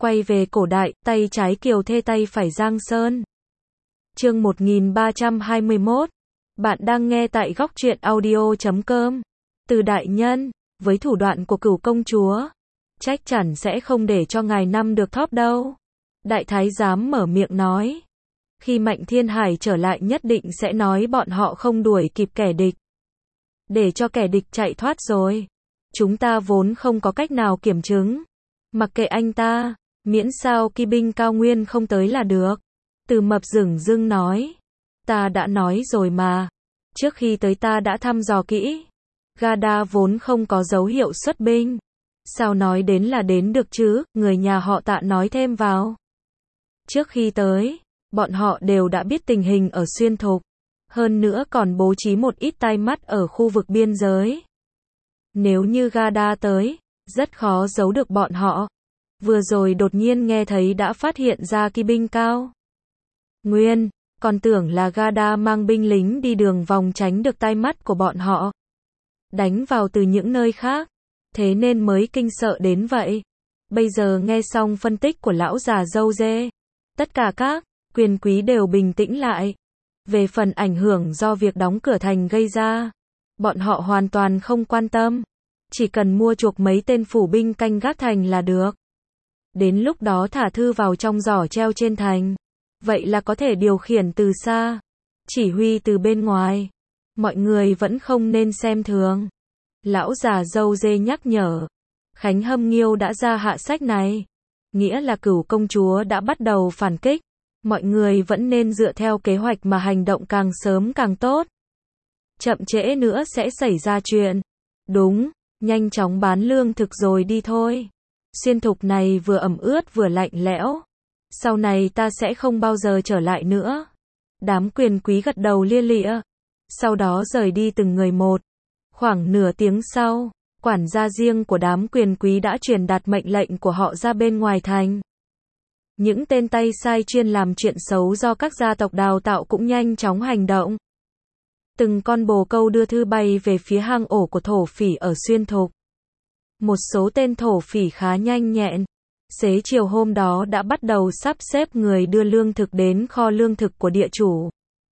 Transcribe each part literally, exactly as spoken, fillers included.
Quay về cổ đại, tay trái Kiều Thê tay phải Giang Sơn. Chương một nghìn ba trăm hai mươi mốt. Bạn đang nghe tại góc truyện audio chấm com. Từ đại nhân, với thủ đoạn của Cửu công chúa, chắc chắn sẽ không để cho ngài năm được thóp đâu. Đại thái giám mở miệng nói. Khi Mạnh Thiên Hải trở lại nhất định sẽ nói bọn họ không đuổi kịp kẻ địch. Để cho kẻ địch chạy thoát rồi. Chúng ta vốn không có cách nào kiểm chứng. Mặc kệ anh ta, miễn sao kỵ binh cao nguyên không tới là được. Từ Mập dửng dưng nói. Ta đã nói rồi mà. Trước khi tới ta đã thăm dò kỹ. Gada vốn không có dấu hiệu xuất binh. Sao nói đến là đến được chứ, người nhà họ Tạ nói thêm vào. Trước khi tới, bọn họ đều đã biết tình hình ở Xuyên Thục. Hơn nữa còn bố trí một ít tai mắt ở khu vực biên giới. Nếu như Gada tới, rất khó giấu được bọn họ. Vừa rồi đột nhiên nghe thấy đã phát hiện ra kỵ binh cao nguyên, còn tưởng là Gada mang binh lính đi đường vòng tránh được tai mắt của bọn họ. Đánh vào từ những nơi khác, thế nên mới kinh sợ đến vậy. Bây giờ nghe xong phân tích của lão già râu dê, tất cả các quyền quý đều bình tĩnh lại. Về phần ảnh hưởng do việc đóng cửa thành gây ra, bọn họ hoàn toàn không quan tâm. Chỉ cần mua chuộc mấy tên phủ binh canh gác thành là được. Đến lúc đó thả thư vào trong giỏ treo trên thành. Vậy là có thể điều khiển từ xa, chỉ huy từ bên ngoài. Mọi người vẫn không nên xem thường. Lão già râu dê nhắc nhở. Khánh Hâm Nghiêu đã ra hạ sách này. Nghĩa là Cửu công chúa đã bắt đầu phản kích. Mọi người vẫn nên dựa theo kế hoạch mà hành động càng sớm càng tốt. Chậm trễ nữa sẽ xảy ra chuyện. Đúng, nhanh chóng bán lương thực rồi đi thôi. Xuyên Thục này vừa ẩm ướt vừa lạnh lẽo. Sau này ta sẽ không bao giờ trở lại nữa. Đám quyền quý gật đầu lia lịa. Sau đó rời đi từng người một. Khoảng nửa tiếng sau, quản gia riêng của đám quyền quý đã truyền đạt mệnh lệnh của họ ra bên ngoài thành. Những tên tay sai chuyên làm chuyện xấu do các gia tộc đào tạo cũng nhanh chóng hành động. Từng con bồ câu đưa thư bay về phía hang ổ của thổ phỉ ở Xuyên Thục. Một số tên thổ phỉ khá nhanh nhẹn. Xế chiều hôm đó đã bắt đầu sắp xếp người đưa lương thực đến kho lương thực của địa chủ.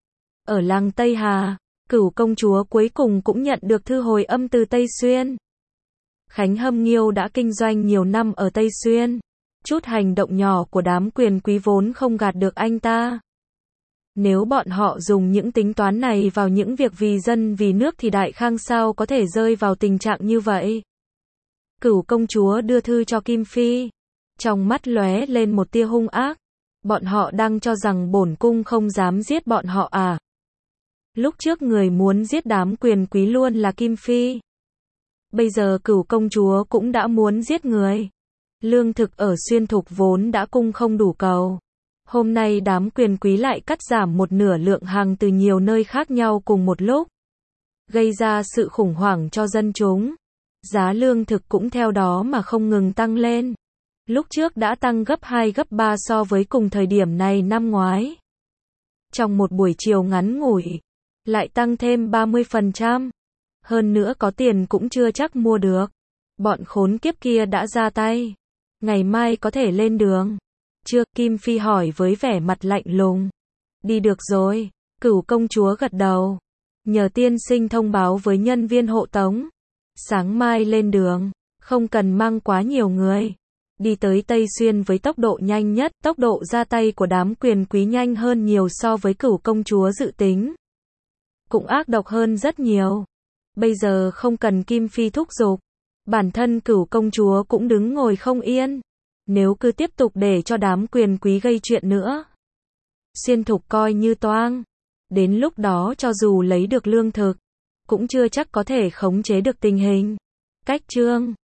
Ở làng Tây Hà, Cửu công chúa cuối cùng cũng nhận được thư hồi âm từ Tây Xuyên. Khánh Hâm Nghiêu đã kinh doanh nhiều năm ở Tây Xuyên. Chút hành động nhỏ của đám quyền quý vốn không gạt được anh ta. Nếu bọn họ dùng những tính toán này vào những việc vì dân vì nước thì Đại Khang sao có thể rơi vào tình trạng như vậy. Cửu công chúa đưa thư cho Kim Phi. Trong mắt lóe lên một tia hung ác. Bọn họ đang cho rằng bổn cung không dám giết bọn họ à? Lúc trước người muốn giết đám quyền quý luôn là Kim Phi. Bây giờ Cửu công chúa cũng đã muốn giết người. Lương thực ở Xuyên Thục vốn đã cung không đủ cầu. Hôm nay đám quyền quý lại cắt giảm một nửa lượng hàng từ nhiều nơi khác nhau cùng một lúc. Gây ra sự khủng hoảng cho dân chúng. Giá lương thực cũng theo đó mà không ngừng tăng lên. Lúc trước đã tăng gấp hai gấp ba so với cùng thời điểm này năm ngoái. Trong một buổi chiều ngắn ngủi, lại tăng thêm ba mươi phần trăm. Hơn nữa có tiền cũng chưa chắc mua được. Bọn khốn kiếp kia đã ra tay. Ngày mai có thể lên đường. Chưa, Kim Phi hỏi với vẻ mặt lạnh lùng. Đi được rồi. Cửu công chúa gật đầu. Nhờ tiên sinh thông báo với nhân viên hộ tống. Sáng mai lên đường. Không cần mang quá nhiều người. Đi tới Tây Xuyên với tốc độ nhanh nhất. Tốc độ ra tay của đám quyền quý nhanh hơn nhiều so với Cửu công chúa dự tính. Cũng ác độc hơn rất nhiều. Bây giờ không cần Kim Phi thúc giục. Bản thân Cửu công chúa cũng đứng ngồi không yên. Nếu cứ tiếp tục để cho đám quyền quý gây chuyện nữa, Xuyên Thục coi như toang. Đến lúc đó cho dù lấy được lương thực, cũng chưa chắc có thể khống chế được tình hình. Cách chương